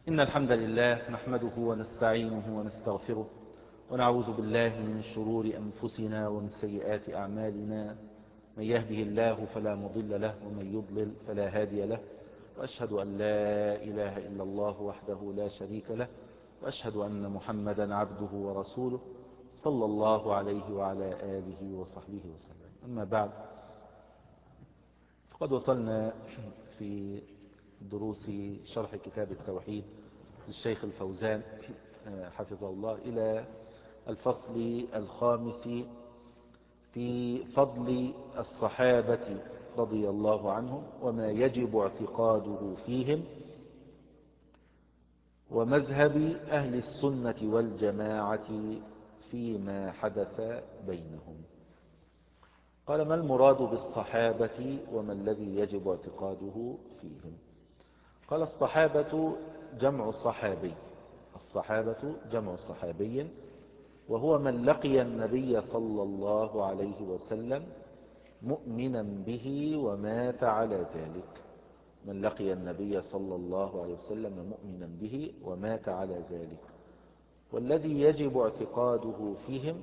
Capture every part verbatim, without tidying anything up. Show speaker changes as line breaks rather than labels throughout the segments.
إن الحمد لله نحمده ونستعينه ونستغفره ونعوذ بالله من شرور أنفسنا ومن سيئات أعمالنا. من يهده الله فلا مضل له ومن يضلل فلا هادي له، وأشهد أن لا إله إلا الله وحده لا شريك له، وأشهد أن محمدا عبده ورسوله صلى الله عليه وعلى آله وصحبه وسلم. أما بعد، فقد وصلنا في دروس شرح كتاب التوحيد للشيخ الفوزان حفظه الله إلى الفصل الخامس في فضل الصحابة رضي الله عنهم وما يجب اعتقاده فيهم، ومذهب أهل السنة والجماعة فيما حدث بينهم. قال: ما المراد بالصحابة وما الذي يجب اعتقاده فيهم؟ قال: الصحابة جمع صحابي. الصحابة جمع صحابي، وهو من لقي النبي صلى الله عليه وسلم مؤمنا به ومات على ذلك. من لقي النبي صلى الله عليه وسلم مؤمنا به ومات على ذلك. والذي يجب اعتقاده فيهم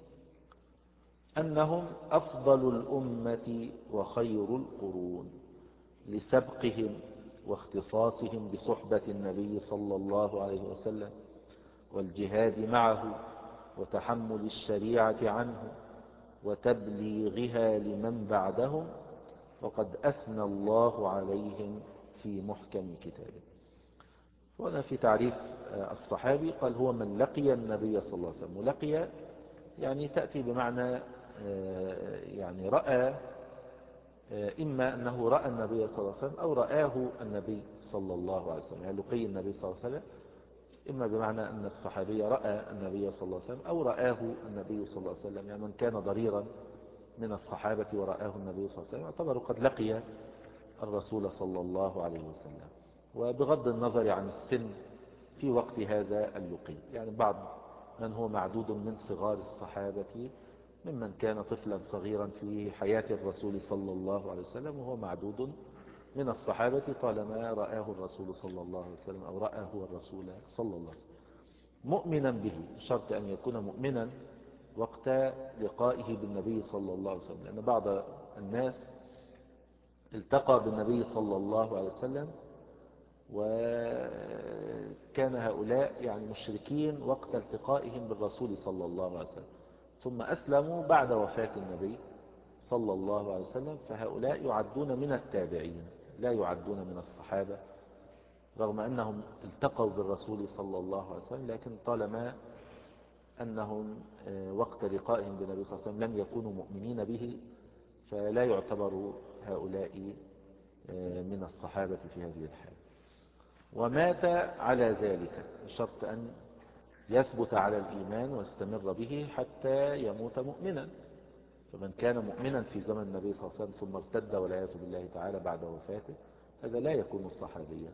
أنهم أفضل الأمة وخير القرون، لسبقهم واختصاصهم بصحبة النبي صلى الله عليه وسلم والجهاد معه وتحمل الشريعة عنه وتبليغها لمن بعدهم، وقد أثنى الله عليهم في محكم كتابه. وهنا في تعريف الصحابي قال: هو من لقي النبي صلى الله عليه وسلم. ولقي يعني تأتي بمعنى يعني رأى، إما أنه رأى النبي صلى الله عليه وسلم أو رآه النبي صلى الله عليه وسلم. يعني لقي النبي صلى الله عليه وسلم إما بمعنى أن الصحابي رأى النبي صلى الله عليه وسلم أو رآه النبي صلى الله عليه وسلم. يعني من كان ضريرا من الصحابة ورآه النبي صلى الله عليه وسلم يعتبر قد لقي الرسول صلى الله عليه وسلم، وبغض النظر عن السن في وقت هذا اللقي. يعني بعض من هو معدود من صغار الصحابة ممن كان طفلا صغيرا في حياة الرسول صلى الله عليه وسلم وهو معدود من الصحابة طالما رآه الرسول صلى الله عليه وسلم أو رآه الرسول صلى الله عليه وسلم مؤمنا به. شرط أن يكون مؤمنا وقت لقائه بالنبي صلى الله عليه وسلم، لأن بعض الناس التقى بالنبي صلى الله عليه وسلم وكان هؤلاء يعني مشركين وقت التقائهم بالرسول صلى الله عليه وسلم، ثم أسلموا بعد وفاة النبي صلى الله عليه وسلم، فهؤلاء يعدون من التابعين لا يعدون من الصحابة، رغم أنهم التقوا بالرسول صلى الله عليه وسلم، لكن طالما أنهم وقت لقائهم بالنبي صلى الله عليه وسلم لم يكونوا مؤمنين به فلا يعتبر هؤلاء من الصحابة في هذه الحال. ومات على ذلك، بشرط أن يثبت على الإيمان واستمر به حتى يموت مؤمنا. فمن كان مؤمنا في زمن النبي صلى الله عليه وسلم ثم ارتد والعياذ بالله تعالى بعد وفاته، هذا لا يكون صحابيا.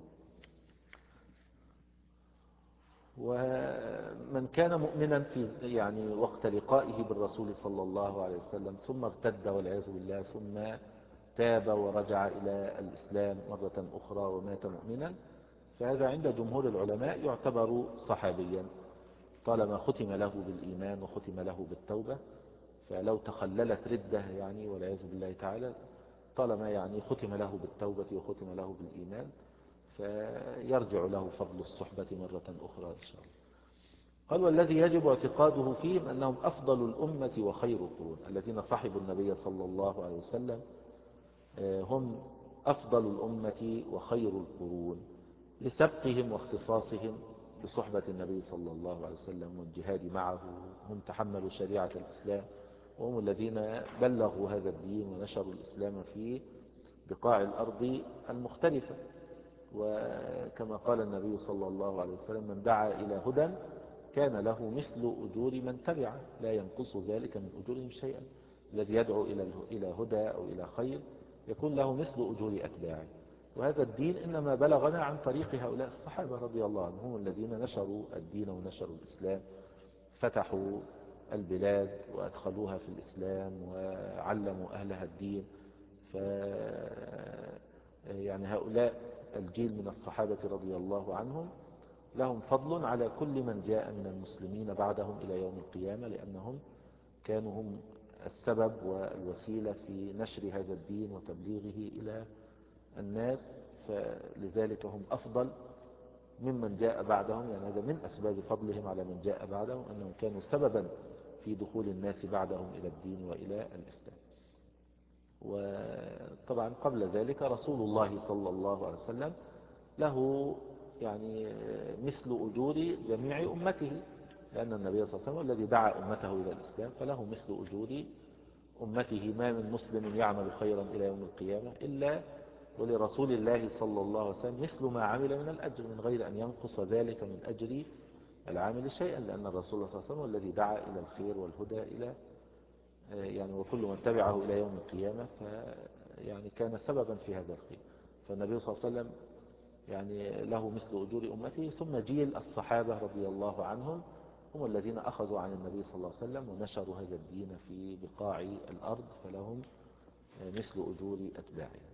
ومن كان مؤمنا في يعني وقت لقائه بالرسول صلى الله عليه وسلم ثم ارتد والعياذ بالله ثم تاب ورجع إلى الإسلام مرة أخرى ومات مؤمنا، فهذا عند جمهور العلماء يعتبر صحابيا طالما ختم له بالإيمان وختم له بالتوبة. فلو تخللت ردة يعني والعياذ بالله تعالى، طالما يعني ختم له بالتوبة وختم له بالإيمان فيرجع له فضل الصحبة مرة أخرى إن شاء الله. قال: والذي يجب اعتقاده فيهم أنهم أفضل الأمة وخير القرون. الذين صحبوا النبي صلى الله عليه وسلم هم أفضل الأمة وخير القرون، لسبقهم واختصاصهم بصحبة النبي صلى الله عليه وسلم والجهاد معه. هم تحملوا شريعة الإسلام وهم الذين بلغوا هذا الدين ونشروا الإسلام في بقاع الأرض المختلفة. وكما قال النبي صلى الله عليه وسلم: من دعا إلى هدى كان له مثل أجور من تبعه لا ينقص ذلك من أجورهم شيئا. الذي يدعو إلى هدى أو إلى خير يكون له مثل أجور أتباعه. وهذا الدين إنما بلغنا عن طريق هؤلاء الصحابة رضي الله عنهم، هم الذين نشروا الدين ونشروا الإسلام، فتحوا البلاد وأدخلوها في الإسلام وعلموا أهلها الدين. ف يعني هؤلاء الجيل من الصحابة رضي الله عنهم لهم فضل على كل من جاء من المسلمين بعدهم إلى يوم القيامة، لأنهم كانوا هم السبب والوسيلة في نشر هذا الدين وتبليغه إلى الناس، فلذلك هم أفضل ممن جاء بعدهم. يعني هذا من أسباب فضلهم على من جاء بعدهم، أنهم كانوا سببا في دخول الناس بعدهم إلى الدين وإلى الإسلام. وطبعا قبل ذلك رسول الله صلى الله عليه وسلم له يعني مثل أجور جميع أمته، لأن النبي صلى الله عليه وسلم الذي دعا أمته إلى الإسلام، فله مثل أجور أمته. ما من مسلم يعمل خيرا إلى يوم القيامة إلا ولرسول الله صلى الله عليه وسلم مثل ما عمل من الأجر، من غير أن ينقص ذلك من أجر العامل شيئا، لأن الرسول صلى الله عليه وسلم الذي دعا إلى الخير والهدى إلى يعني وكل من تبعه إلى يوم القيامة فيعني كان سببا في هذا الخير. فالنبي صلى الله عليه وسلم يعني له مثل أجور أمته. ثم جيل الصحابة رضي الله عنهم هم الذين أخذوا عن النبي صلى الله عليه وسلم ونشروا هذا الدين في بقاع الأرض، فلهم مثل أجور أتباعهم.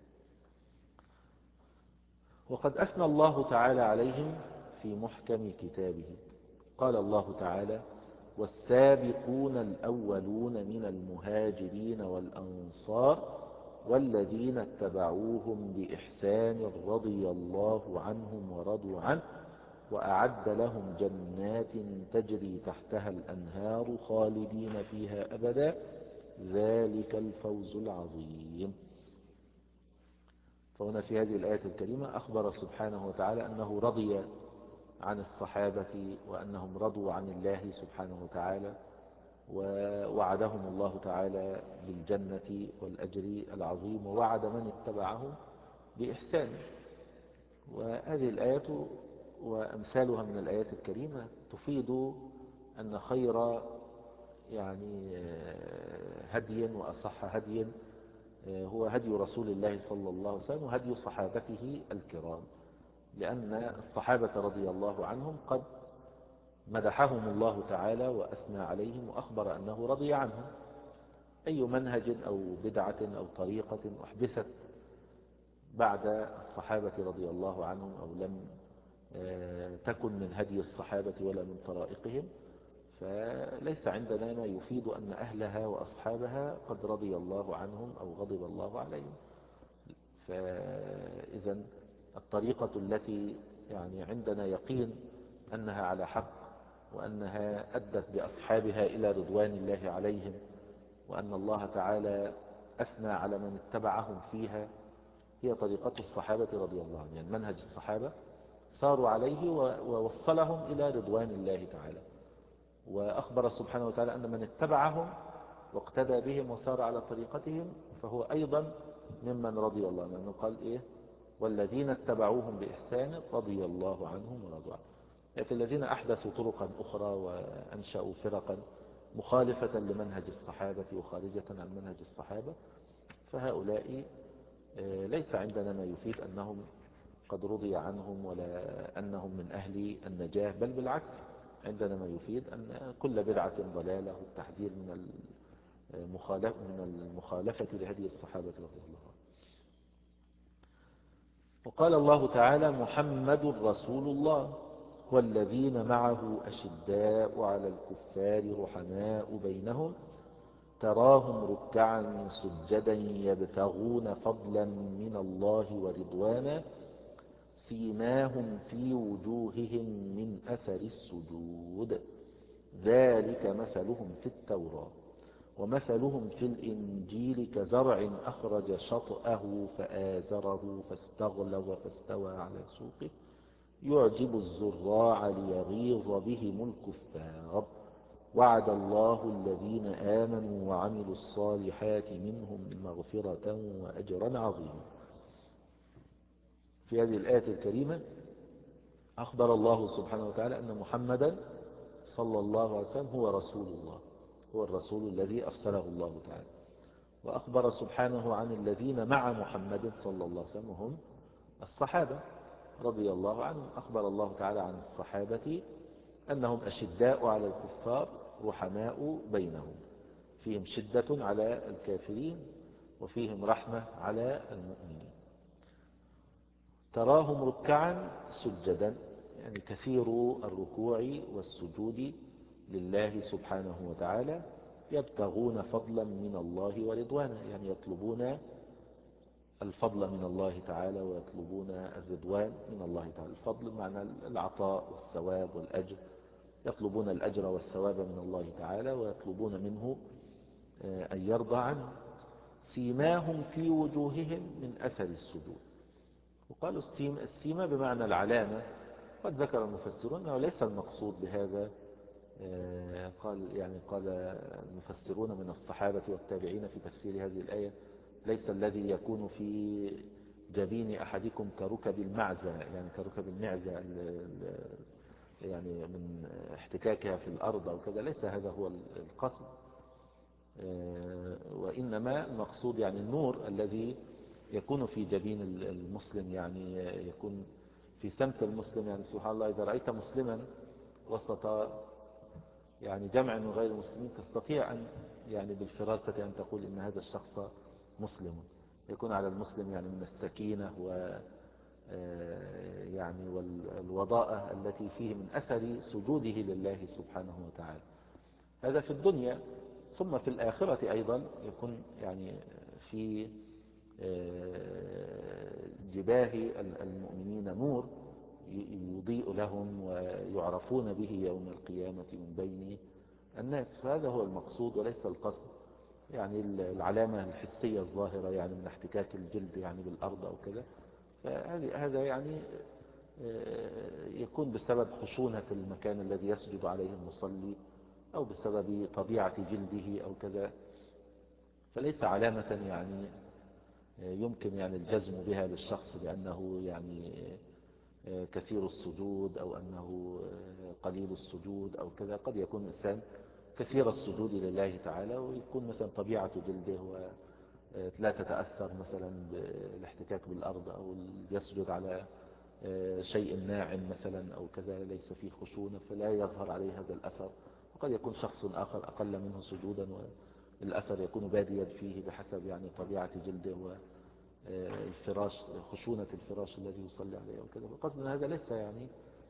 وقد أثنى الله تعالى عليهم في محكم كتابه. قال الله تعالى: والسابقون الأولون من المهاجرين والأنصار والذين اتبعوهم بإحسان رضي الله عنهم ورضوا عنه وأعد لهم جنات تجري تحتها الأنهار خالدين فيها أبدا ذلك الفوز العظيم. فهنا في هذه الآية الكريمة أخبر سبحانه وتعالى أنه رضي عن الصحابة وأنهم رضوا عن الله سبحانه وتعالى، ووعدهم الله تعالى بالجنة والأجر العظيم، ووعد من اتبعهم بإحسان. وهذه الآية وأمثالها من الآيات الكريمة تفيد أن خير يعني هدي وأصح هدي هو هدي رسول الله صلى الله عليه وسلم وهدي صحابته الكرام، لأن الصحابة رضي الله عنهم قد مدحهم الله تعالى وأثنى عليهم وأخبر أنه رضي عنهم. أي منهج أو بدعة أو طريقة أحدثت بعد الصحابة رضي الله عنهم أو لم تكن من هدي الصحابة ولا من طرائقهم، فليس عندنا ما يفيد أن أهلها وأصحابها قد رضي الله عنهم أو غضب الله عليهم. فإذا الطريقة التي يعني عندنا يقين أنها على حق وأنها أدت بأصحابها إلى رضوان الله عليهم، وأن الله تعالى أثنى على من اتبعهم فيها، هي طريقة الصحابة رضي الله عنهم. يعني منهج الصحابة صاروا عليه ووصلهم إلى رضوان الله تعالى. وأخبر سبحانه وتعالى أن من اتبعهم واقتدى بهم وسار على طريقتهم فهو أيضا ممن رضي الله عنه. قال إيه؟ والذين اتبعوهم بإحسان رضي الله عنهم ورضوا عنه. لكن الذين أحدثوا طرقا أخرى وأنشأوا فرقا مخالفة لمنهج الصحابة وخارجة عن منهج الصحابة، فهؤلاء ليس عندنا ما يفيد أنهم قد رضي عنهم ولا أنهم من أهل النجاة، بل بالعكس عندنا ما يفيد أن كل بدعة ضلالة والتحذير من المخالفة من المخالفة لهدي الصحابة رضي الله عنهم. وقال الله تعالى: محمد رسول الله والذين معه أشداء على الكفار رحماء بينهم تراهم ركعا سجدا يبتغون فضلا من الله ورضوانا سيماهم في وجوههم من أثر السجود ذلك مثلهم في التوراة ومثلهم في الإنجيل كزرع أخرج شطأه فآزره فاستغلظ فاستوى على سوقه يعجب الزراع ليغيظ بهم الكفار وعد الله الذين آمنوا وعملوا الصالحات منهم مغفرة وأجرا عظيما. في هذه الآية الكريمة أخبر الله سبحانه وتعالى أن محمدا صلى الله عليه وسلم هو رسول الله، هو الرسول الذي أرسله الله تعالى. وأخبر سبحانه عن الذين مع محمد صلى الله عليه وسلم هم الصحابة رضي الله عنهم. أخبر الله تعالى عن الصحابة أنهم أشداء على الكفار رحماء بينهم، فيهم شدة على الكافرين وفيهم رحمة على المؤمنين. تراهم ركعا سجدا، يعني كثير الركوع والسجود لله سبحانه وتعالى، يبتغون فضلا من الله ورضوانا، يعني يطلبون الفضل من الله تعالى ويطلبون الرضوان من الله تعالى. الفضل معنى العطاء والثواب والأجر، يطلبون الأجر والثواب من الله تعالى ويطلبون منه أن يرضى عنه. سيماهم في وجوههم من أثر السجود. وقالوا السيما بمعنى العلامة. قد ذكر المفسرون أنه ليس المقصود بهذا، قال يعني قال المفسرون من الصحابة والتابعين في تفسير هذه الآية: ليس الذي يكون في جبين أحدكم كركب المعزة، يعني كركب المعزة يعني من احتكاكها في الأرض أو كذا، ليس هذا هو القصد، وإنما المقصود يعني النور الذي يكون في جبين المسلم، يعني يكون في سمت المسلم. يعني سبحان الله، إذا رأيت مسلما وسط يعني جمع من غير المسلمين تستطيع أن يعني بالفراسة أن تقول إن هذا الشخص مسلم. يكون على المسلم يعني من السكينة و يعني والوضاءة التي فيه من أثر سجوده لله سبحانه وتعالى. هذا في الدنيا. ثم في الآخرة أيضا يكون يعني في جباه المؤمنين نور يضيء لهم ويعرفون به يوم القيامة من بين الناس. فهذا هو المقصود وليس القصد يعني العلامة الحسية الظاهرة يعني من احتكاك الجلد يعني بالأرض أو كذا. فهذا يعني يكون بسبب خشونة المكان الذي يسجد عليه المصلي أو بسبب طبيعة جلده أو كذا، فليس علامة يعني يمكن يعني الجزم بها للشخص بأنه يعني كثير السجود أو أنه قليل السجود أو كذا. قد يكون إنسان كثير السجود لله تعالى ويكون مثلا طبيعة جلده ولا تتأثر مثلا بالاحتكاك بالأرض، أو يسجد على شيء ناعم مثلا أو كذا ليس فيه خشونة فلا يظهر عليه هذا الأثر. وقد يكون شخص آخر أقل منه سجودا والأثر يكون باديا فيه بحسب يعني طبيعة جلده والفراش، خشونة الفراش الذي يصلي عليه أو كذا. فقصد أن هذا ليس يعني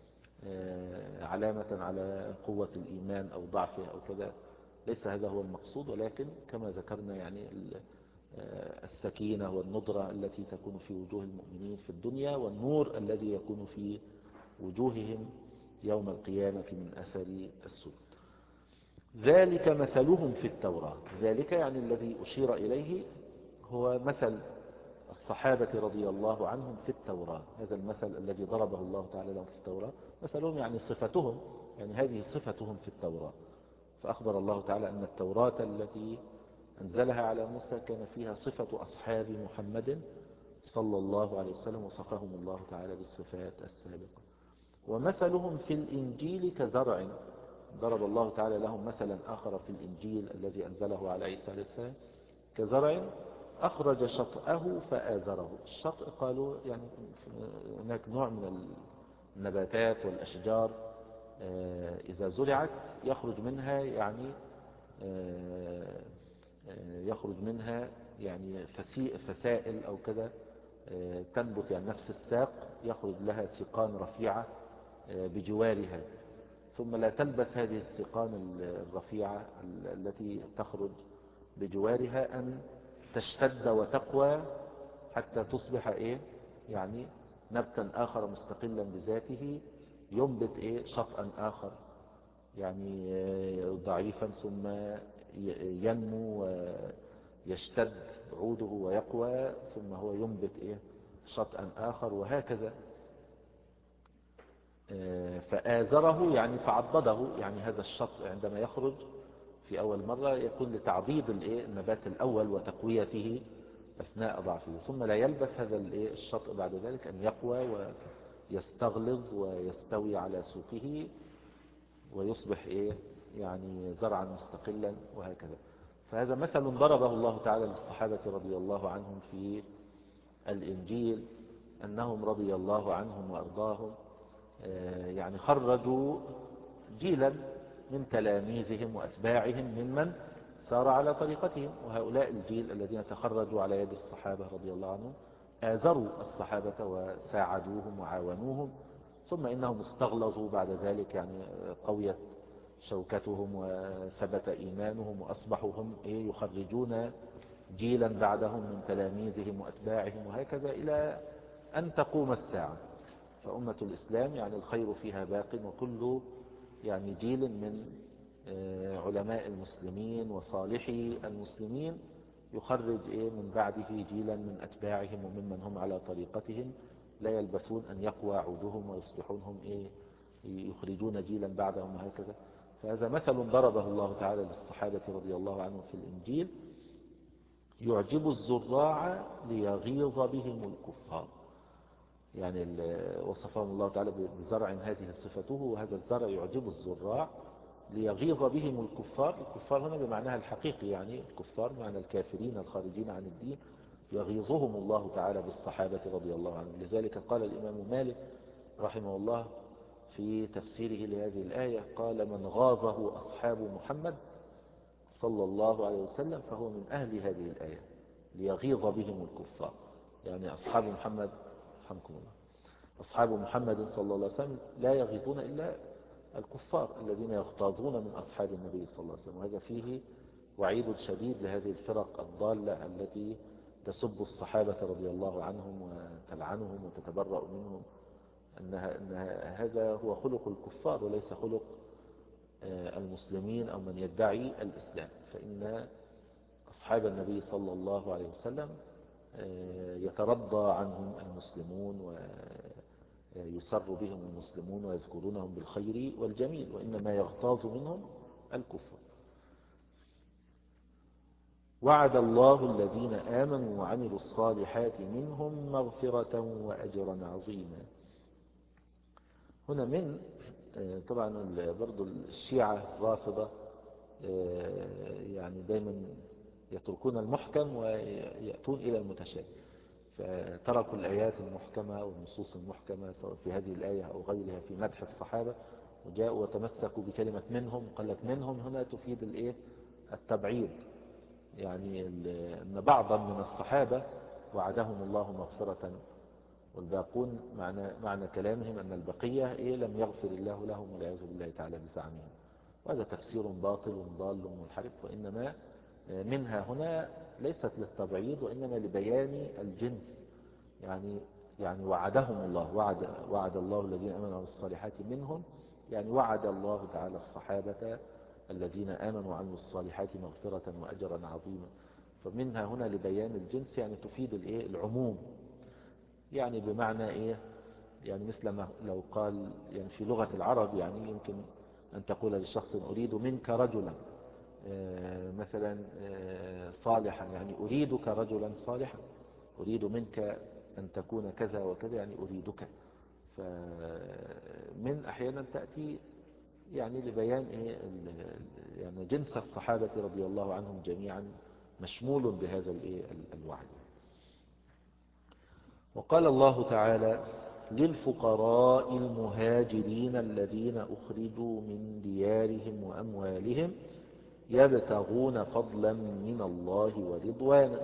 علامة على قوة الإيمان أو ضعفه أو كذا، ليس هذا هو المقصود. ولكن كما ذكرنا يعني السكينة والنضرة التي تكون في وجوه المؤمنين في الدنيا، والنور الذي يكون في وجوههم يوم القيامة من أثر السجود. ذلك مثلهم في التوراة. ذلك يعني الذي أشير إليه هو مثل الصحابة رضي الله عنهم في التوراة. هذا المثل الذي ضربه الله تعالى لهم في التوراة مثلهم يعني صفتهم، يعني هذه صفتهم في التوراة. فأخبر الله تعالى أن التوراة التي أنزلها على موسى كان فيها صفة أصحاب محمد صلى الله عليه وسلم، وصفهم الله تعالى بالصفات السابقة. ومثلهم في الإنجيل كزرع. ضرب الله تعالى لهم مثلا آخر في الإنجيل الذي أنزله على عيسى عليه السلام: كزرع أخرج شطأه فآزره. الشطأ قالوا يعني هناك نوع من النباتات والأشجار إذا زرعت يخرج منها يعني يخرج منها يعني فسائل أو كذا تنبت يعني نفس الساق، يخرج لها سيقان رفيعة بجوارها، ثم لا تلبث هذه السيقان الرفيعة التي تخرج بجوارها أن تشتد وتقوى حتى تصبح إيه يعني نبتا آخر مستقلا بذاته ينبت إيه شطأ آخر يعني ضعيفا، ثم ينمو ويشتد عوده ويقوى، ثم هو ينبت إيه شطأ آخر، وهكذا. فآزره يعني فعضده، يعني هذا الشطء عندما يخرج في أول مرة يكون لتعضيد النبات الأول وتقويته أثناء ضعفه، ثم لا يلبث هذا الشطء بعد ذلك أن يقوى ويستغلظ ويستوي على سوقه ويصبح إيه يعني زرعا مستقلا، وهكذا. فهذا مثل ضربه الله تعالى للصحابة رضي الله عنهم في الإنجيل، أنهم رضي الله عنهم وأرضاهم يعني خرجوا جيلا من تلاميذهم وأتباعهم ممن سار على طريقتهم. وهؤلاء الجيل الذين تخرجوا على يد الصحابة رضي الله عنهم آزروا الصحابة وساعدوهم وعاونوهم، ثم إنهم استغلظوا بعد ذلك، يعني قويت شوكتهم وثبت إيمانهم، وأصبحوا هم يخرجون جيلا بعدهم من تلاميذهم وأتباعهم، وهكذا إلى أن تقوم الساعة. فأمة الإسلام يعني الخير فيها باق، وكل يعني جيل من علماء المسلمين وصالحي المسلمين يخرج من بعده جيلا من أتباعهم وممن هم على طريقتهم، لا يلبثون أن يقوى عودهم ويصبحونهم يخرجون جيلا بعدهم، وهكذا. فهذا مثل ضربه الله تعالى للصحابة رضي الله عنهم في الإنجيل: يعجب الزراع ليغيظ بهم الكفار. يعني وصفهم الله تعالى بزرع هذه صفته، وهذا الزرع يعجب الزراع ليغيظ بهم الكفار. الكفار هنا بمعناها الحقيقي، يعني الكفار معنى الكافرين الخارجين عن الدين، يغيظهم الله تعالى بالصحابة رضي الله عنهم. لذلك قال الإمام مالك رحمه الله في تفسيره لهذه الآية، قال: من غاظه أصحاب محمد صلى الله عليه وسلم فهو من أهل هذه الآية، ليغيظ بهم الكفار. يعني أصحاب محمد رحمكم الله أصحاب محمد صلى الله عليه وسلم لا يغيظون إلا الكفار الذين يغتاظون من أصحاب النبي صلى الله عليه وسلم. وهذا فيه وعيد شديد لهذه الفرق الضالة التي تسب الصحابة رضي الله عنهم وتلعنهم وتتبرأ منهم، أنها أنها هذا هو خلق الكفار وليس خلق المسلمين أو من يدعي الإسلام. فإن أصحاب النبي صلى الله عليه وسلم يترضى عنهم المسلمون ويسر بهم المسلمون ويذكرونهم بالخير والجميل، وإنما يغتاظ منهم الكفر. وعد الله الذين آمنوا وعملوا الصالحات منهم مغفرة وأجرا عظيما. هنا من طبعا برضو الشيعة الرافضة يعني دايما يتركون المحكم ويأتون إلى المتشابه، فتركوا الآيات المحكمة والنصوص المحكمة سواء في هذه الآية أو غيرها في مدح الصحابة، وجاءوا وتمسكوا بكلمة منهم. قالت منهم هنا تفيد الايه التبعيض، يعني أن بعضا من الصحابة وعدهم الله مغفرة، والباقون معنى, معنى كلامهم أن البقية إيه لم يغفر الله لهم والعياذ بالله تعالى بزعمهم. وهذا تفسير باطل ضال منحرف، وإنما منها هنا ليست للتبعيض وإنما لبيان الجنس. يعني يعني وعدهم الله، وعد, وعد الله الذين آمنوا بالصالحات منهم، يعني وعد الله تعالى الصحابة الذين آمنوا وعملوا الصالحات مغفرة وأجرا عظيما. فمنها هنا لبيان الجنس، يعني تفيد الايه العموم، يعني بمعنى ايه يعني مثل ما لو قال يعني في لغة العرب، يعني يمكن أن تقول للشخص أريد منك رجلا مثلا صالحا، يعني أريدك رجلا صالحا، أريد منك أن تكون كذا وكذا، يعني أريدك. فمن أحيانا تأتي يعني لبيان إيه يعني جنس الصحابة رضي الله عنهم جميعا مشمول بهذا الإيه الوعد. وقال الله تعالى: للفقراء المهاجرين الذين أخرجوا من ديارهم وأموالهم يبتغون فضلا من الله ورضوانا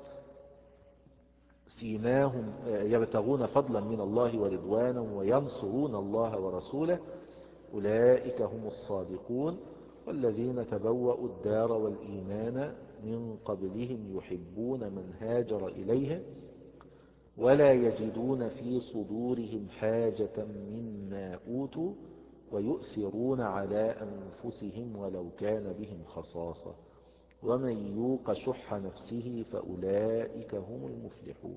سيماهم يبتغون فضلا من الله ورضوانا وينصرون الله ورسوله أولئك هم الصادقون والذين تبوأوا الدار والإيمان من قبلهم يحبون من هاجر إليهم ولا يجدون في صدورهم حاجة مما أوتوا ويؤثرون على أنفسهم ولو كان بهم خصاصة ومن يوق شح نفسه فأولئك هم المفلحون.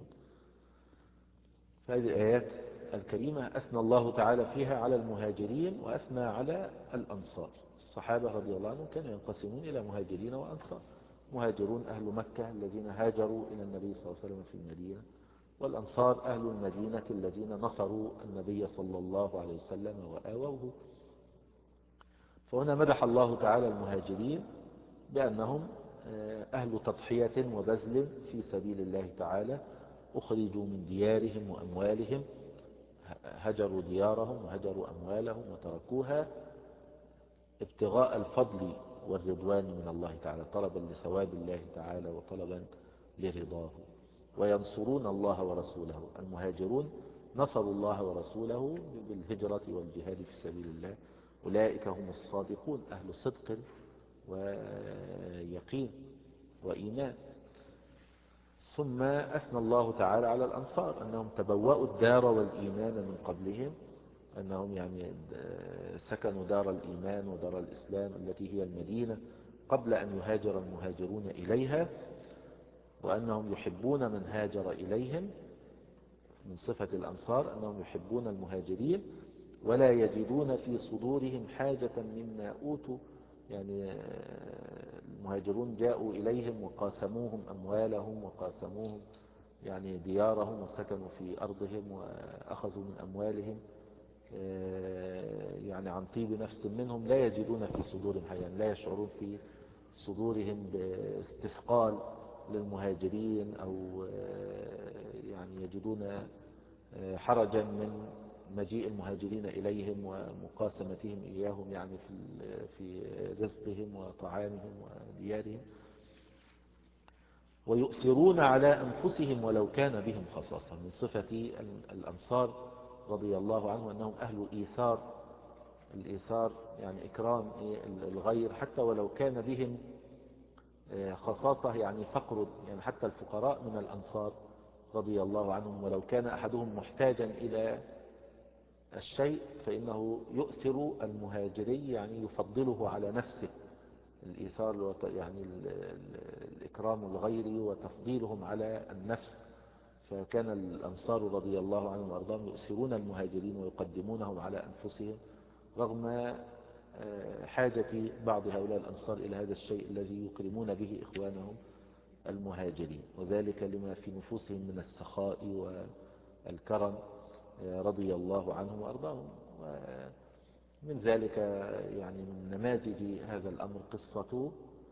هذه الآيات الكريمة أثنى الله تعالى فيها على المهاجرين وأثنى على الأنصار. الصحابة رضي الله عنهم كانوا ينقسمون إلى مهاجرين وأنصار. مهاجرون أهل مكة الذين هاجروا إلى النبي صلى الله عليه وسلم في المدينة، والأنصار أهل المدينة الذين نصروا النبي صلى الله عليه وسلم وآووه. فهنا مدح الله تعالى المهاجرين بأنهم أهل تضحية وبذل في سبيل الله تعالى، أخرجوا من ديارهم وأموالهم، هجروا ديارهم وهجروا أموالهم وتركوها ابتغاء الفضل والرضوان من الله تعالى، طلبا لثواب الله تعالى وطلبا لرضاه. وينصرون الله ورسوله. المهاجرون نصروا الله ورسوله بالهجرة والجهاد في سبيل الله، أولئك هم الصادقون أهل صدق ويقين وإيمان. ثم أثنى الله تعالى على الأنصار أنهم تبوأوا الدار والإيمان من قبلهم، أنهم يعني سكنوا دار الإيمان ودار الإسلام التي هي المدينة قبل أن يهاجر المهاجرون إليها، وأنهم يحبون من هاجر إليهم. من صفة الأنصار أنهم يحبون المهاجرين ولا يجدون في صدورهم حاجة مما أوتوا، يعني المهاجرون جاءوا إليهم وقاسموهم أموالهم وقاسموهم يعني ديارهم وسكنوا في أرضهم وأخذوا من أموالهم يعني عن طيب نفس منهم، لا يجدون في صدورهم حاجة، يعني لا يشعرون في صدورهم باستثقال للمهاجرين أو يعني يجدون حرجا من مجيء المهاجرين إليهم ومقاسمتهم إياهم يعني في في رزقهم وطعامهم وديارهم. ويؤثرون على أنفسهم ولو كان بهم خصاصة. من صفة الأنصار رضي الله عنه أنهم أهل إيثار. الإيثار يعني إكرام الغير حتى ولو كان بهم خصاصة، يعني فقر، يعني حتى الفقراء من الأنصار رضي الله عنهم ولو كان أحدهم محتاجا إلى الشيء فإنه يؤثر المهاجري، يعني يفضله على نفسه. الإيثار يعني الإكرام الغير وتفضيلهم على النفس. فكان الأنصار رضي الله عنهم وأرضاهم يؤثرون المهاجرين ويقدمونهم على أنفسهم رغم حاجة بعض هؤلاء الأنصار إلى هذا الشيء الذي يكرمون به إخوانهم المهاجرين، وذلك لما في نفوسهم من السخاء والكرم رضي الله عنهم وأرضاهم. ومن ذلك يعني من نماذج هذا الأمر قصة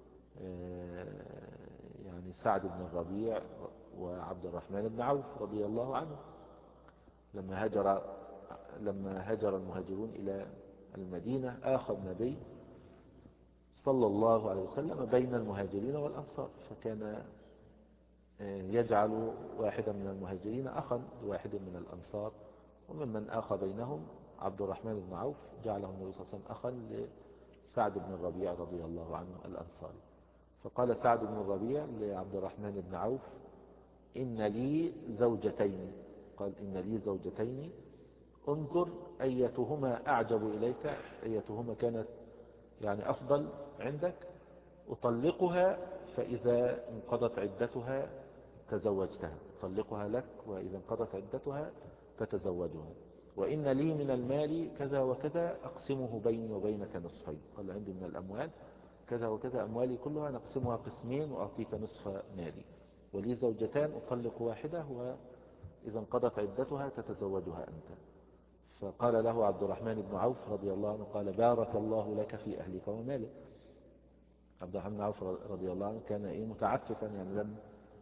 يعني سعد بن الربيع وعبد الرحمن بن عوف رضي الله عنه لما هجر لما هجر المهاجرون إلى المدينة آخى النبي صلى الله عليه وسلم بين المهاجرين والأنصار، فكان يجعل واحدا من المهاجرين أخا لواحد من الأنصار، وممن آخى بينهم عبد الرحمن بن عوف جعله النبي صلى الله عليه وسلم أخا لسعد بن الربيع رضي الله عنه الأنصاري. فقال سعد بن الربيع لعبد الرحمن بن عوف: إن لي زوجتين. قال: إن لي زوجتين، انظر أيتهما أعجب إليك، أيتهما كانت يعني أفضل عندك، أطلقها فإذا انقضت عدتها تزوجتها، أطلقها لك وإذا انقضت عدتها تتزوجها. وإن لي من المال كذا وكذا أقسمه بيني وبينك نصفين. قال: عندي من الأموال كذا وكذا، أموالي كلها نقسمها قسمين وأعطيك نصف مالي، ولي زوجتان أطلق واحدة وإذا انقضت عدتها تتزوجها أنت. فقال له عبد الرحمن بن عوف رضي الله عنه قال: بارك الله لك في أهلك ومالك. عبد الرحمن بن عوف رضي الله عنه كان إيه متعففا، يعني لم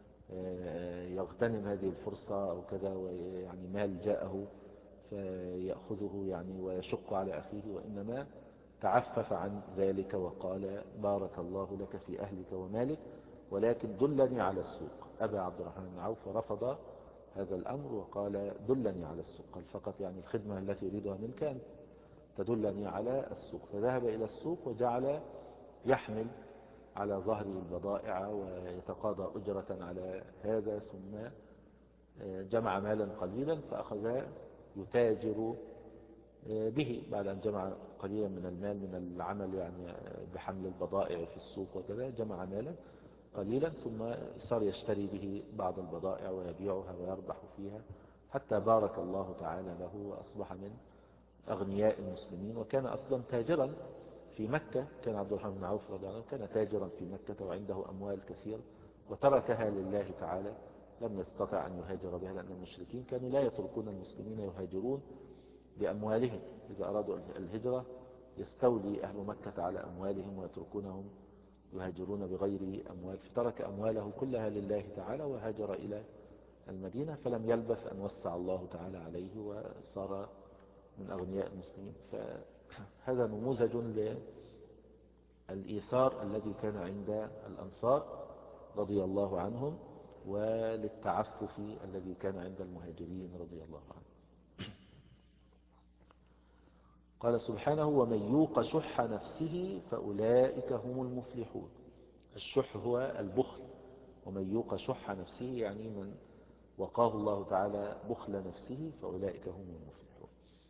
يغتنم هذه الفرصة أو كذا، ويعني مال جاءه فيأخذه يعني ويشق على أخيه، وإنما تعفف عن ذلك وقال: بارك الله لك في أهلك ومالك، ولكن دلني على السوق. أبى عبد الرحمن بن عوف ورفض هذا الأمر وقال: دلني على السوق. قال: فقط يعني الخدمة التي يريدها منك أن تدلني على السوق. فذهب إلى السوق وجعل يحمل على ظهره البضائع ويتقاضى أجرة على هذا، ثم جمع مالا قليلا فأخذ يتاجر به. بعد أن جمع قليلا من المال من العمل يعني بحمل البضائع في السوق وكذا، جمع مالا قليلا ثم صار يشتري به بعض البضائع ويبيعها ويربح فيها، حتى بارك الله تعالى له وأصبح من أغنياء المسلمين. وكان أصلا تاجرا في مكة. كان عبد الرحمن بن عوف رضي الله عنه كان تاجرا في مكة وعنده أموال كثيرة، وتركها لله تعالى، لم يستطع أن يهاجر بها لأن المشركين كانوا لا يتركون المسلمين يهاجرون بأموالهم. إذا أرادوا الهجرة يستولي أهل مكة على أموالهم ويتركونهم يهاجرون بغير أموال، فترك أمواله كلها لله تعالى وهاجر إلى المدينة، فلم يلبث أن وسع الله تعالى عليه وصار من أغنياء المسلمين. فهذا نموذج للإيثار الذي كان عند الأنصار رضي الله عنهم، وللتعفف الذي كان عند المهاجرين رضي الله عنهم. قال سبحانه ومن يوق شح نفسه فأولئك هم المفلحون. الشح هو البخل، ومن يوق شح نفسه يعني من وقاه الله تعالى بخل نفسه فأولئك هم المفلحون.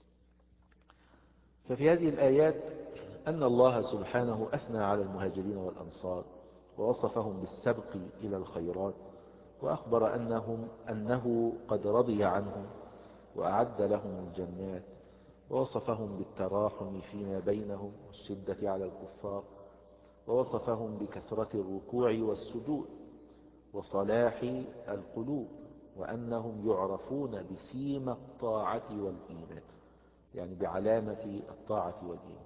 ففي هذه الآيات أن الله سبحانه أثنى على المهاجرين والأنصار ووصفهم بالسبق إلى الخيرات، وأخبر أنهم أنه قد رضي عنهم وأعد لهم الجنات، ووصفهم بالتراحم فيما بينهم والشدة على الكفار، ووصفهم بكثرة الركوع والسجود وصلاح القلوب، وأنهم يعرفون بسيم الطاعة والإيمان، يعني بعلامة الطاعة والإيمان،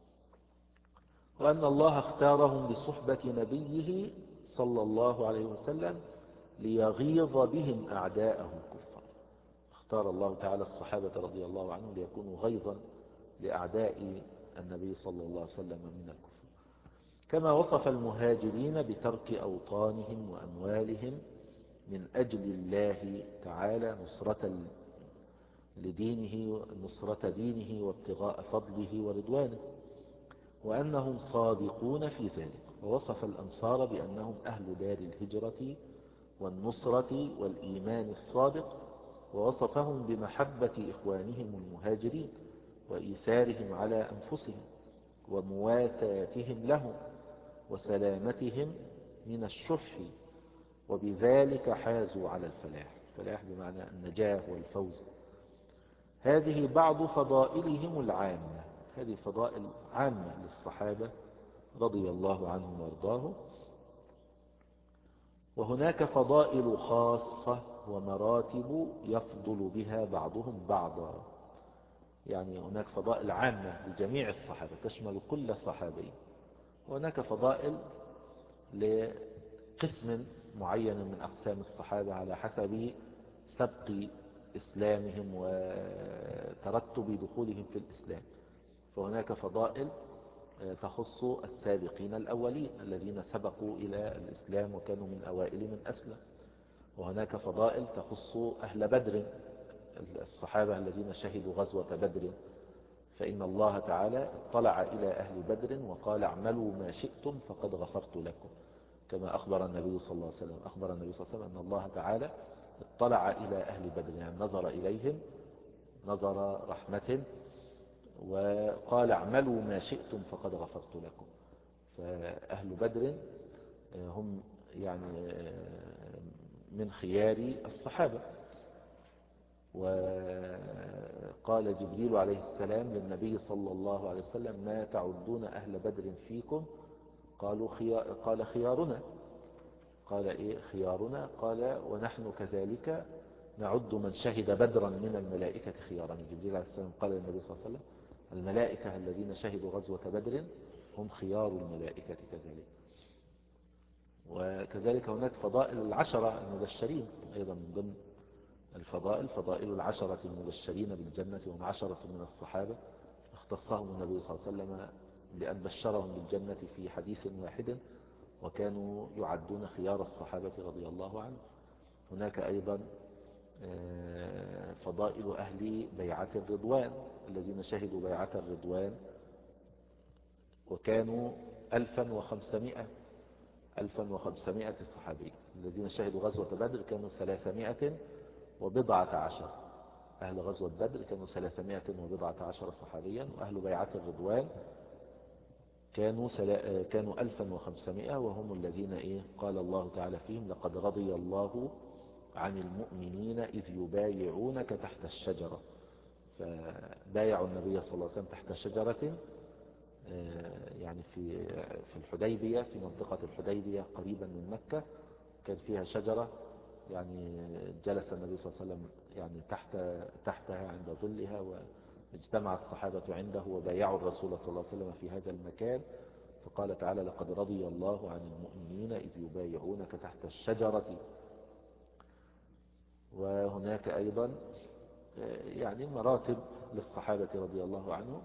وأن الله اختارهم لصحبة نبيه صلى الله عليه وسلم ليغيظ بهم أعداءه الكفار. اختار الله تعالى الصحابة رضي الله عنهم ليكونوا غيظا لأعداء النبي صلى الله عليه وسلم من الكفر. كما وصف المهاجرين بترك أوطانهم وأموالهم من أجل الله تعالى نصرة لدينه نصرة دينه وابتغاء فضله ورضوانه، وأنهم صادقون في ذلك. ووصف الأنصار بأنهم أهل دار الهجرة والنصرة والإيمان الصادق، ووصفهم بمحبة إخوانهم المهاجرين وإيثارهم على أنفسهم ومواساتهم لهم وسلامتهم من الشح، وبذلك حازوا على الفلاح. الفلاح بمعنى النجاة والفوز. هذه بعض فضائلهم العامة، هذه فضائل عامة للصحابة رضي الله عنهم وارضاهم. وهناك فضائل خاصة ومراتب يفضل بها بعضهم بعضا، يعني هناك فضائل عامة لجميع الصحابة تشمل كل صحابي، وهناك فضائل لقسم معين من أقسام الصحابة على حسب سبق إسلامهم وترتب دخولهم في الإسلام. فهناك فضائل تخص السابقين الأولين الذين سبقوا إلى الإسلام وكانوا من أوائل من أسلم. وهناك فضائل تخص أهل بدر، الصحابة الذين شهدوا غزوة بدر، فإن الله تعالى اطلع إلى أهل بدر وقال اعملوا ما شئتم فقد غفرت لكم، كما أخبر النبي صلى الله عليه وسلم أخبر النبي صلى الله عليه وسلم أن الله تعالى اطلع إلى أهل بدر، يعني نظر إليهم نظر رحمة وقال اعملوا ما شئتم فقد غفرت لكم. فأهل بدر هم يعني من خيار الصحابة. وقال جبريل عليه السلام للنبي صلى الله عليه وسلم ما تعدون أهل بدر فيكم؟ قالوا خيار قال خيارنا. قال إيه خيارنا؟ قال ونحن كذلك نعد من شهد بدرا من الملائكة خيارا. جبريل عليه السلام قال للنبي صلى الله عليه وسلم الملائكة الذين شهدوا غزوة بدر هم خيار الملائكة كذلك. وكذلك هناك فضائل العشرة المبشرين أيضا من ضمن الفضائل، فضائل العشرة المبشرين بالجنة وهم عشرة من الصحابة اختصهم النبي صلى الله عليه وسلم بأن بشرهم بالجنة في حديث واحد، وكانوا يعدون خيار الصحابة رضي الله عنهم. هناك أيضا فضائل أهل بيعة الرضوان الذين شهدوا بيعة الرضوان وكانوا ألفا وخمسمائة ألفا وخمسمائة صحابي. الذين شهدوا غزوة بدر كانوا ثلاثمائة وبضعة عشر، أهل غزوة بدر كانوا ثلاثمائة وبضعة عشر صحابيا، وأهل بيعة الرضوان كانوا سلا... كانوا ألفا وخمسمائة، وهم الذين إيه قال الله تعالى فيهم لقد رضي الله عن المؤمنين إذ يبايعونك تحت الشجرة. فبايعوا النبي صلى الله عليه وسلم تحت شجرة يعني في في الحديبية، في منطقة الحديبية قريبا من مكة، كان فيها شجرة يعني جلس النبي صلى الله عليه وسلم يعني تحت تحتها عند ظلها، واجتمع الصحابة عنده وبايعوا الرسول صلى الله عليه وسلم في هذا المكان. فقال تعالى لقد رضي الله عن المؤمنين إذ يبايعونك تحت الشجرة. وهناك أيضا يعني مراتب للصحابة رضي الله عنهم،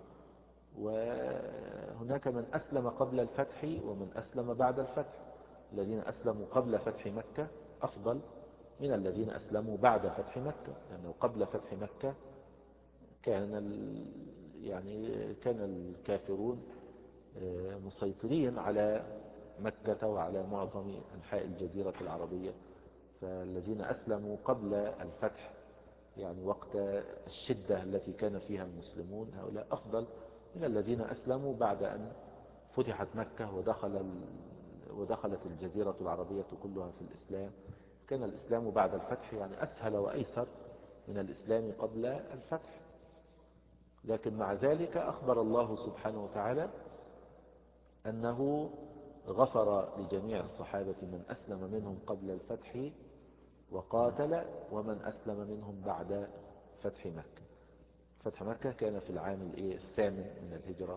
وهناك من أسلم قبل الفتح ومن أسلم بعد الفتح. الذين أسلموا قبل فتح مكة أفضل من الذين أسلموا بعد فتح مكة، لأنه قبل فتح مكة كان يعني كان الكافرون مسيطرين على مكة وعلى معظم أنحاء الجزيرة العربية، فالذين أسلموا قبل الفتح يعني وقت الشدة التي كان فيها المسلمون هؤلاء أفضل من الذين أسلموا بعد أن فتحت مكة ودخل ودخلت الجزيرة العربية كلها في الإسلام. كان الإسلام بعد الفتح يعني أسهل وأيسر من الإسلام قبل الفتح، لكن مع ذلك أخبر الله سبحانه وتعالى أنه غفر لجميع الصحابة من أسلم منهم قبل الفتح وقاتل ومن أسلم منهم بعد فتح مكة. فتح مكة كان في العام الثامن من الهجرة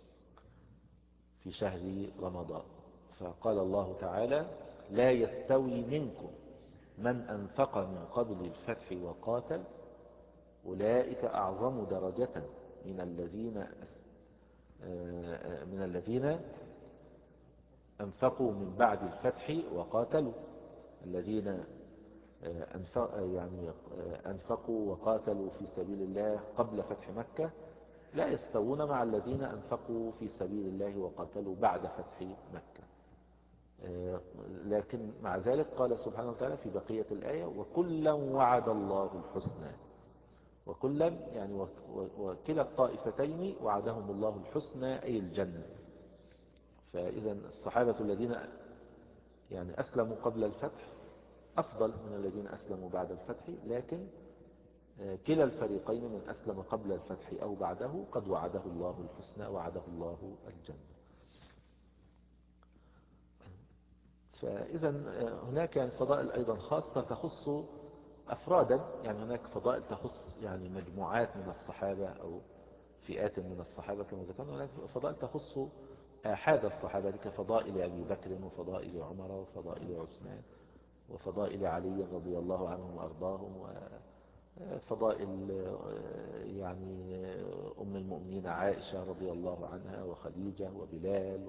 في شهر رمضان. فقال الله تعالى: لا يستوي منكم من أنفق من قبل الفتح وقاتل أولئك أعظم درجة من الذين من الذين أنفقوا من بعد الفتح وقاتلوا. الذين يعني أنفقوا وقاتلوا في سبيل الله قبل فتح مكة لا يستوون مع الذين أنفقوا في سبيل الله وقاتلوا بعد فتح مكة. لكن مع ذلك قال سبحانه وتعالى في بقية الآية: وكلا وعد الله الحسنى. وكلا يعني وكلا الطائفتين وعدهم الله الحسنى أي الجنة. فإذا الصحابة الذين يعني أسلموا قبل الفتح أفضل من الذين أسلموا بعد الفتح، لكن كلا الفريقين من أسلم قبل الفتح أو بعده قد وعده الله الحسنى، وعده الله الجنة. فإذا هناك يعني فضائل أيضا خاصة تخص أفرادا، يعني هناك فضائل تخص يعني مجموعات من الصحابة أو فئات من الصحابة كما ذكرنا، هناك فضائل تخص آحاد الصحابة كفضائل أبي بكر وفضائل عمر وفضائل عثمان وفضائل علي رضي الله عنهم وأرضاهم، وفضائل يعني أم المؤمنين عائشة رضي الله عنها وخديجة وبلال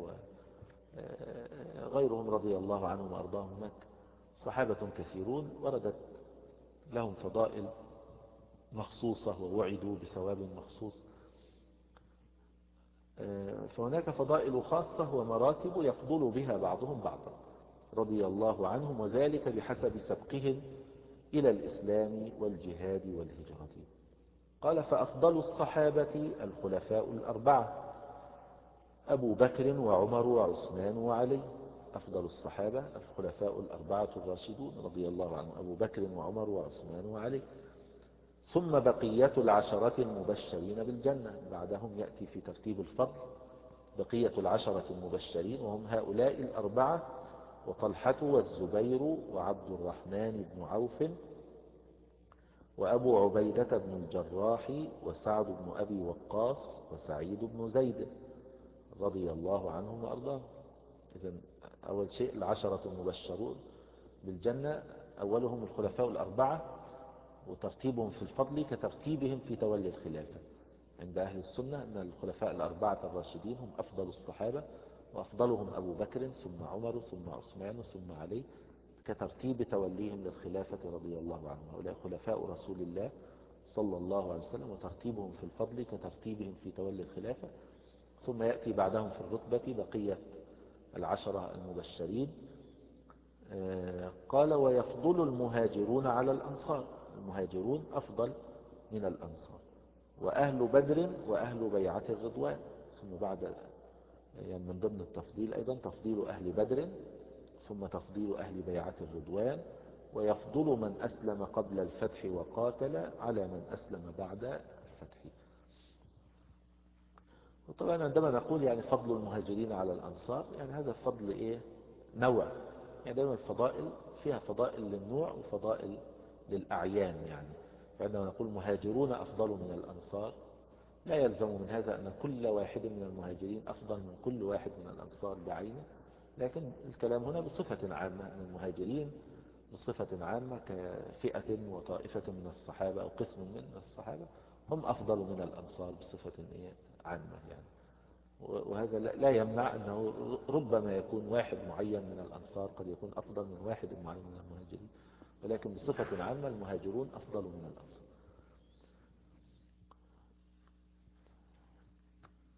وغيرهم رضي الله عنهم وأرضاهم. هناك صحابة كثيرون وردت لهم فضائل مخصوصة ووعدوا بثواب مخصوص. فهناك فضائل خاصة ومراتب يفضل بها بعضهم بعضا رضي الله عنهم، وذلك بحسب سبقهم إلى الإسلام والجهاد والهجرة. قال: فأفضل الصحابة الخلفاء الأربعة أبو بكر وعمر وعثمان وعلي. أفضل الصحابة الخلفاء الأربعة الراشدون رضي الله عنهم أبو بكر وعمر وعثمان وعلي. ثم بقية العشرة المبشرين بالجنة، بعدهم يأتي في ترتيب الفضل بقية العشرة المبشرين، وهم هؤلاء الأربعة: وطلحة والزبير وعبد الرحمن بن عوف وأبو عبيدة بن الجراح وسعد بن أبي وقاص وسعيد بن زيد رضي الله عنهم وأرضاهم. إذن أول شيء العشرة المبشرون بالجنة، أولهم الخلفاء الأربعة، وترتيبهم في الفضل كترتيبهم في تولي الخلافة. عند أهل السنة أن الخلفاء الأربعة الراشدين هم أفضل الصحابة، وأفضلهم أبو بكر ثم عمر ثم عثمان ثم علي كترتيب توليهم للخلافة رضي الله عنهم. هؤلاء خلفاء رسول الله صلى الله عليه وسلم، وترتيبهم في الفضل كترتيبهم في تولي الخلافة. ثم يأتي بعدهم في الرتبة بقية العشرة المبشرين. قال: ويفضل المهاجرون على الأنصار. المهاجرون أفضل من الأنصار، وأهل بدر وأهل بيعة الرضوان. ثم بعد يعني من ضمن التفضيل أيضا تفضيل أهل بدر، ثم تفضيل أهل بيعة الرضوان، ويفضل من أسلم قبل الفتح وقاتل على من أسلم بعد الفتح. وطبعا عندما نقول يعني فضل المهاجرين على الأنصار، يعني هذا الفضل إيه؟ نوع. يعني دائما الفضائل فيها فضائل للنوع وفضائل للأعيان. يعني فعندما نقول مهاجرون أفضل من الأنصار، لا يلزم من هذا أن كل واحد من المهاجرين أفضل من كل واحد من الأنصار بعينه، لكن الكلام هنا بصفة عامة أن المهاجرين بصفة عامة كفئة وطائفة من الصحابة أو قسم من الصحابة هم أفضل من الأنصار بصفة عامة. يعني وهذا لا يمنع أنه ربما يكون واحد معين من الأنصار قد يكون أفضل من واحد معين من المهاجرين، ولكن بصفة عامة المهاجرون أفضل من الأنصار.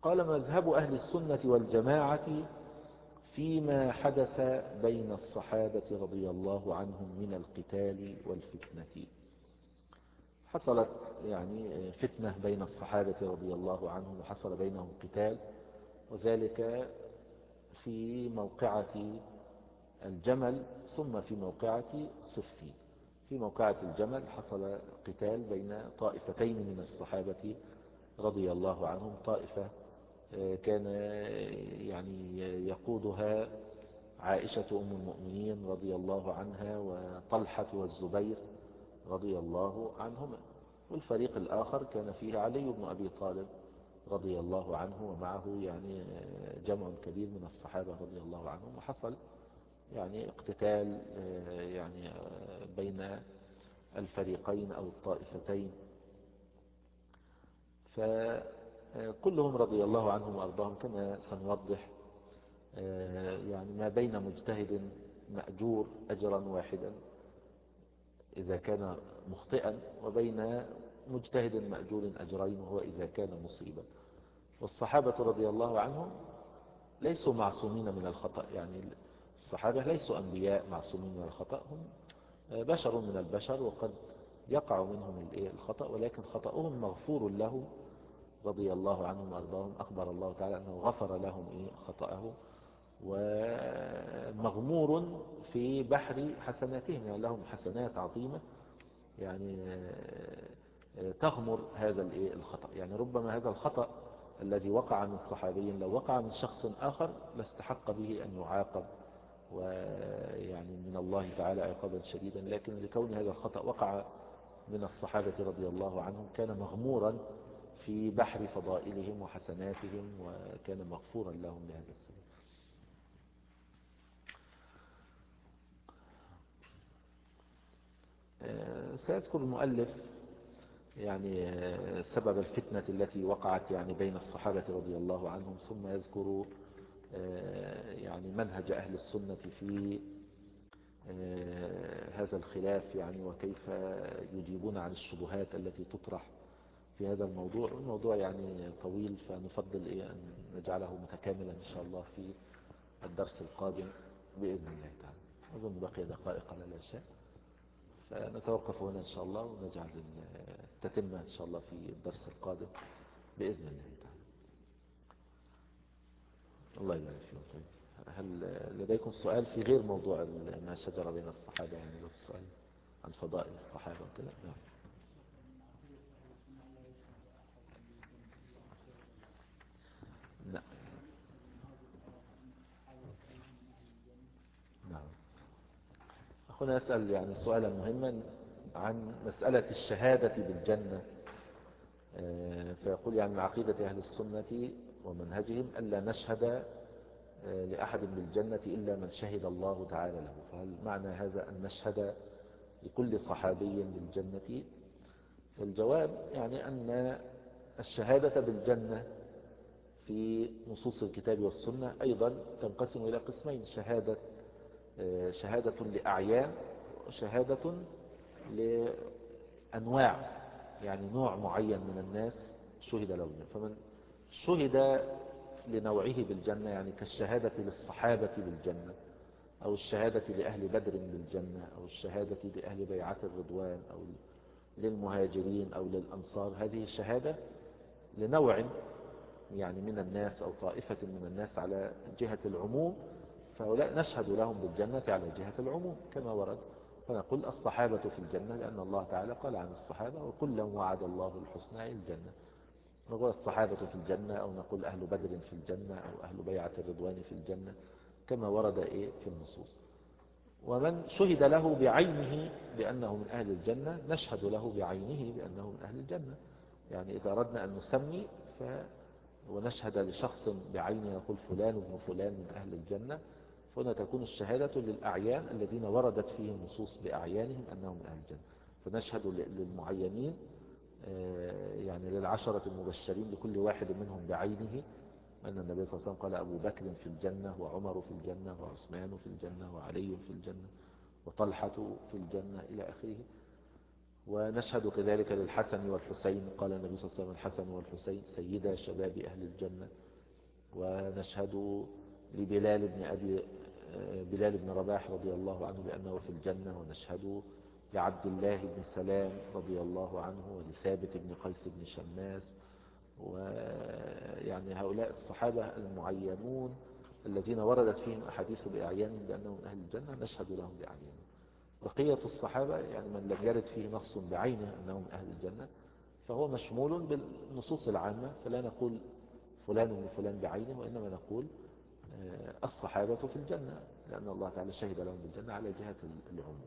قال مذهب أهل السنة والجماعة فيما حدث بين الصحابة رضي الله عنهم من القتال والفتنة. حصلت يعني فتنة بين الصحابة رضي الله عنهم، وحصل بينهم قتال، وذلك في موقعة الجمل ثم في موقعة صفين. في موقعة الجمل حصل قتال بين طائفتين من الصحابة رضي الله عنهم. طائفة كان يعني يقودها عائشة أم المؤمنين رضي الله عنها وطلحة والزبير رضي الله عنهما، والفريق الآخر كان فيه علي بن أبي طالب رضي الله عنه، ومعه يعني جمع كبير من الصحابة رضي الله عنهم. وحصل يعني اقتتال يعني بين الفريقين أو الطائفتين، فكلهم رضي الله عنهم وأرضاهم كما سنوضح يعني ما بين مجتهد مأجور أجرا واحدا إذا كان مخطئا، وبين مجتهد مأجور أجرين وهو إذا كان مصيبا. والصحابة رضي الله عنهم ليسوا معصومين من الخطأ، يعني الصحابة ليسوا أنبياء معصومين من الخطأ، هم بشر من البشر وقد يقع منهم الخطأ، ولكن خطأهم مغفور لهم رضي الله عنهم وأرضاهم. أخبر الله تعالى أنه غفر لهم خطأهم، ومغمور في بحر حسناتهم، يعني لهم حسنات عظيمة يعني تغمر هذا الخطأ. يعني ربما هذا الخطأ الذي وقع من صحابي لو وقع من شخص آخر لاستحق به أن يعاقب، ويعني من الله تعالى عقابا شديدا، لكن لكون هذا الخطأ وقع من الصحابة رضي الله عنهم كان مغمورا في بحر فضائلهم وحسناتهم، وكان مغفورا لهم لهذا السبب. سيذكر المؤلف يعني سبب الفتنة التي وقعت يعني بين الصحابة رضي الله عنهم، ثم يذكر يعني منهج أهل السنة في هذا الخلاف يعني، وكيف يجيبون عن الشبهات التي تطرح في هذا الموضوع. الموضوع يعني طويل، فنفضل إيه أن نجعله متكاملا إن شاء الله في الدرس القادم بإذن الله تعالى. أظن بقي دقائق على العشاء، فنتوقف هنا إن شاء الله ونجعل التتمة إن شاء الله في الدرس القادم بإذن الله تعالى. الله يبارك فيكم. طيب، هل لديكم سؤال في غير موضوع ما شجر بين الصحابة؟ يعني لو السؤال عن فضائل الصحابة وكذا. نعم. نعم. نعم. أخونا يسأل يعني سؤالا مهما عن مسألة الشهادة بالجنة، فيقول يعني من عقيدة أهل السنة ومنهجهم ألا نشهد لأحد بالجنة إلا من شهد الله تعالى له. فهل معنى هذا أن نشهد لكل صحابي بالجنة؟ فالجواب يعني أن الشهادة بالجنة في نصوص الكتاب والسنة أيضا تنقسم إلى قسمين: شهادة شهادة لأعيان، وشهادة لأنواع، يعني نوع معين من الناس شهد له. فمن شهد لنوعه بالجنة يعني كالشهادة للصحابة بالجنة، أو الشهادة لأهل بدر بالجنة، أو الشهادة لأهل بيعة الرضوان، أو للمهاجرين أو للأنصار، هذه الشهادة لنوع يعني من الناس أو طائفة من الناس على جهة العموم، فهؤلاء نشهد لهم بالجنة على جهة العموم كما ورد. فنقول الصحابة في الجنة لأن الله تعالى قال عن الصحابة وكلا وعد الله الحسنى الجنة. نقول الصحابة في الجنة، أو نقول أهل بدر في الجنة، أو أهل بيعة الرضوان في الجنة كما ورد إيه في النصوص. ومن شهد له بعينه بأنه من أهل الجنة نشهد له بعينه بأنه من أهل الجنة. يعني إذا أردنا أن نسمي ف ونشهد لشخص بعينه نقول فلان ابن فلان من أهل الجنة، فهنا تكون الشهادة للأعيان الذين وردت فيهم النصوص بأعيانهم أنهم من أهل الجنة. فنشهد للمعينين يعني للعشرة المبشرين لكل واحد منهم بعينه أن النبي صلى الله عليه وسلم قال أبو بكر في الجنة، وعمر في الجنة، وعثمان في الجنة، وعلي في الجنة، وطلحة في الجنة إلى آخره. ونشهد كذلك للحسن والحسين، قال النبي صلى الله عليه وسلم الحسن والحسين سيدا شباب أهل الجنة. ونشهد لبلال بن أبي بلال بن رباح رضي الله عنه بأنه في الجنة. ونشهد لعبد الله بن سلام رضي الله عنه، ولثابت بن قيس بن شماس، ويعني هؤلاء الصحابة المعينون الذين وردت فيهم أحاديث بأعيانهم بأنهم أهل الجنة نشهد لهم بأعيانهم. بقية الصحابة يعني من لم يرد فيه نص بعينه أنهم أهل الجنة فهو مشمول بالنصوص العامة، فلا نقول فلان من فلان بعينه، وإنما نقول الصحابة في الجنة، لأن الله تعالى شهد لهم بالجنة على جهة العموم.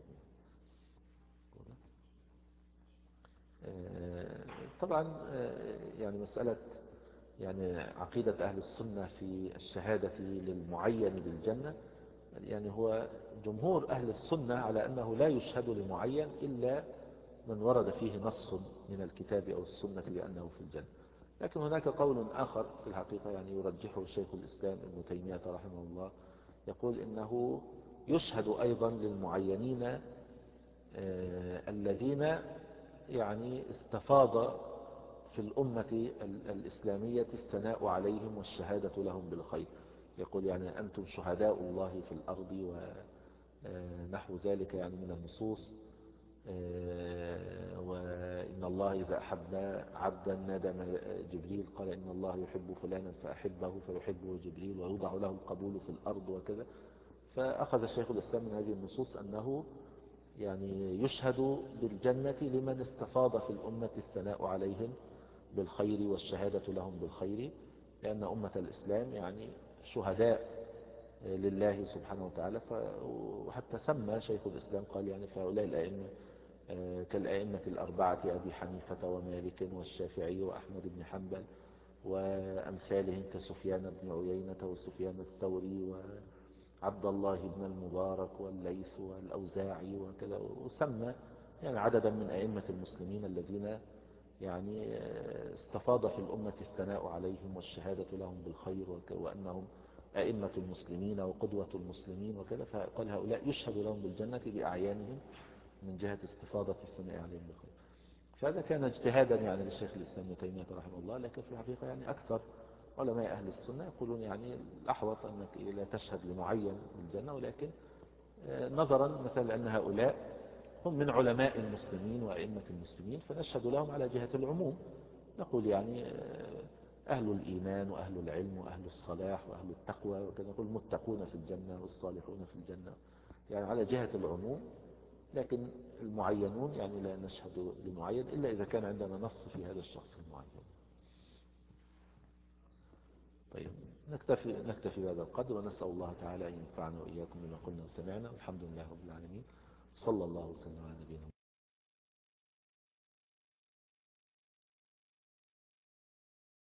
طبعا يعني مسألة يعني عقيدة أهل السنة في الشهادة للمعين بالجنة، يعني هو جمهور أهل السنة على أنه لا يشهد لمعين إلا من ورد فيه نص من الكتاب أو السنة بأنه في الجنة. لكن هناك قول آخر في الحقيقة يعني يرجحه شيخ الإسلام ابن تيمية رحمه الله، يقول إنه يشهد أيضا للمعينين الذين يعني استفاض في الأمة الإسلامية الثناء عليهم والشهادة لهم بالخير. يقول يعني أنتم شهداء الله في الأرض ونحو ذلك يعني من النصوص. وإن الله إذا أحب عبدا نادى جبريل قال إن الله يحب فلانا فأحبه فيحبه جبريل ويوضع له القبول في الأرض وكذا. فأخذ شيخ الإسلام من هذه النصوص أنه يعني يشهد بالجنة لمن استفاض في الأمة الثناء عليهم بالخير والشهادة لهم بالخير، لأن أمة الإسلام يعني شهداء لله سبحانه وتعالى. وحتى سمى شيخ الإسلام قال يعني فهؤلاء الأئمة كالأئمة الأربعة أبي حنيفة ومالك والشافعي وأحمد بن حنبل وأمثالهم كسفيان بن عيينة وسفيان الثوري وعبد الله بن المبارك والليث والأوزاعي وكذا. وسمى يعني عددا من أئمة المسلمين الذين يعني استفاض في الأمة الثناء عليهم والشهادة لهم بالخير وأنهم أئمة المسلمين وقدوة المسلمين وكذا. فقال هؤلاء يشهد لهم بالجنة بأعيانهم من جهة استفاضة الثناء عليهم بالخير. فهذا كان اجتهادا يعني للشيخ الإسلام ابن تيمية رحمه الله. لكن في الحقيقة يعني أكثر علماء أهل السنة يقولون يعني الأحوط أنك لا تشهد لمعين بالجنة، ولكن نظرا مثلا أن هؤلاء هم من علماء المسلمين وأئمة المسلمين فنشهد لهم على جهة العموم. نقول يعني أهل الإيمان وأهل العلم وأهل الصلاح وأهل التقوى وكذا، نقول المتقون في الجنة والصالحون في الجنة يعني على جهة العموم. لكن المعينون يعني لا نشهد لمعين إلا إذا كان عندنا نص في هذا الشخص المعين. طيب نكتفي, نكتفي بهذا القدر، ونسأل الله تعالى أن ينفعنا وإياكم بما قلنا وسمعنا، والحمد لله رب العالمين. صلى الله وسلم على نبينا